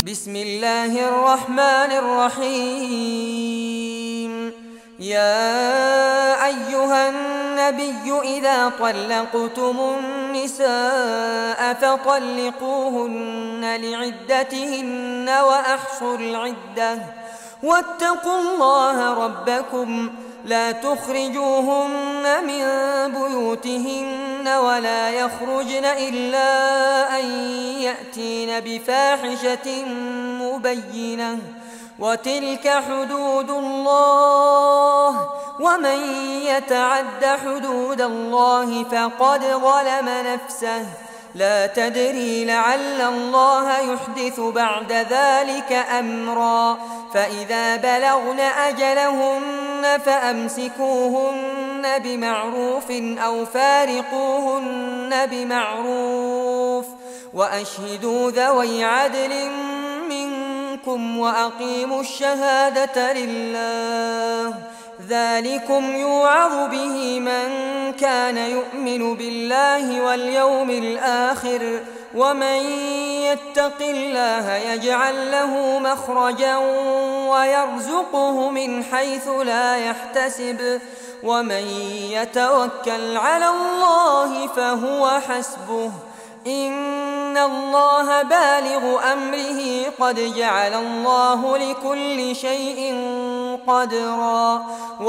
بسم الله الرحمن الرحيم. يا أيها النبي إذا طلقتم النساء فطلقوهن لعدتهن وأحصوا العدة واتقوا الله ربكم لا تخرجوهن من بيوتهن ولا يخرجن إلا أن يأتين بفاحشة مبينة وتلك حدود الله ومن يتعد حدود الله فقد ظلم نفسه لا تدري لعل الله يحدث بعد ذلك أمرا فإذا بلغن أجلهن فأمسكوهن بمعروف أو فارقوهن بمعروف وأشهدوا ذوي عدل منكم وأقيموا الشهادة لله ذلكم يوعظ به من كان يؤمن بالله واليوم الآخر ومن يتق الله يجعل له مخرجا ويرزقه من حيث لا يحتسب ومن يتوكل على الله فهو حسبه إن الله بالغ أمره قد جعل الله لكل شيء قدرا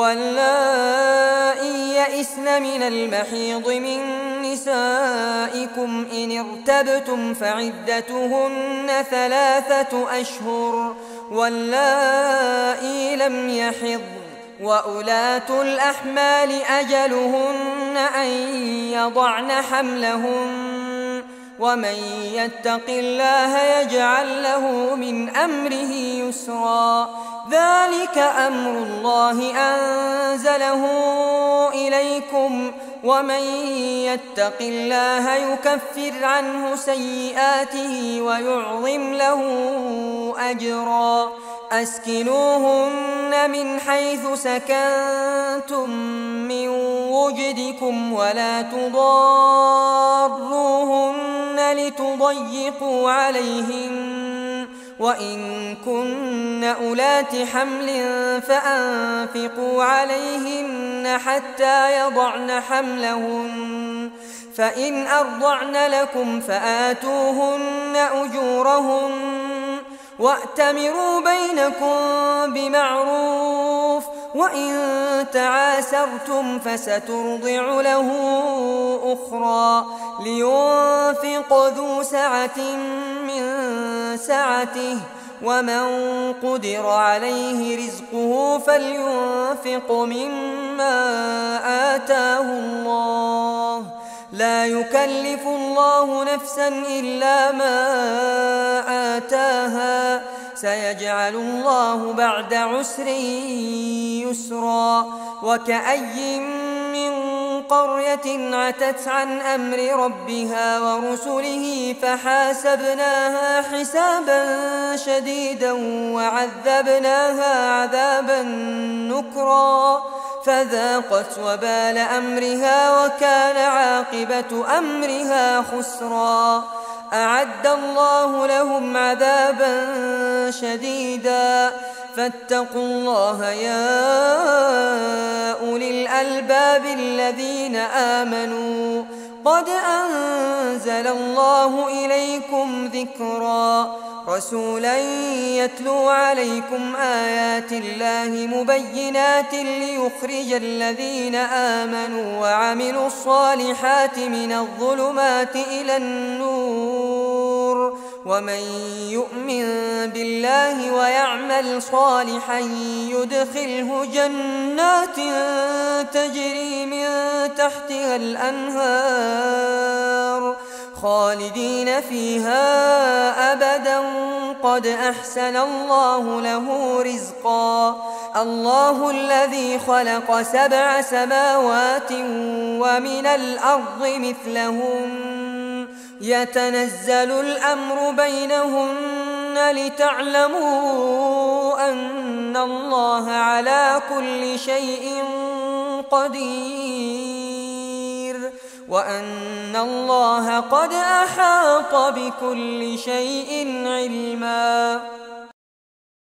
واللائي يئسن من المحيض من نسائكم إن ارتبتم فعدتهن 3 أشهر واللائي لم يحضن وأولاة الأحمال أجلهن أن يضعن حملهن ومن يتق الله يجعل له من أمره يسرا ذلك أمر الله أنزله إليكم ومن يتق الله يكفر عنه سيئاته ويعظم له أجرا أسكنوهن من حيث سكنتم من وجدكم ولا تضاروهن لتضيقوا عليهن وإن كن أولات حمل فأنفقوا عليهن حتى يضعن حملهن فإن أرضعن لكم فآتوهن أجورهن وأتمروا بينكم بمعروف وإن تعاسرتم فسترضع له أخرى لينفق ذو سعة من سعته ومن قدر عليه رزقه فلينفق مما آتاه الله لا يكلف الله نفسا إلا ما آتاها سيجعل الله بعد عسر يسرا وكأي من قرية عتت عن أمر ربها ورسله فحاسبناها حسابا شديدا وعذبناها عذابا نكرا فذاقت وبال أمرها وكان عاقبة أمرها خسرا أعد الله لهم عذابا شديدا فاتقوا الله يا أولي الألباب الذين آمنوا قد أنزل الله إليكم ذكرا رسولا يتلو عليكم آيات الله مبينات ليخرج الذين آمنوا وعملوا الصالحات من الظلمات إلى النور ومن يؤمن بالله ويعمل صالحا يدخله جنات تجري من تحتها الأنهار خالدين فيها أبدا قد أحسن الله له رزقا الله الذي خلق 7 سماوات ومن الأرض مثلهن يتنزل الأمر بينهن لتعلموا أن الله على كل شيء قدير وأن الله قد أحاط بكل شيء علما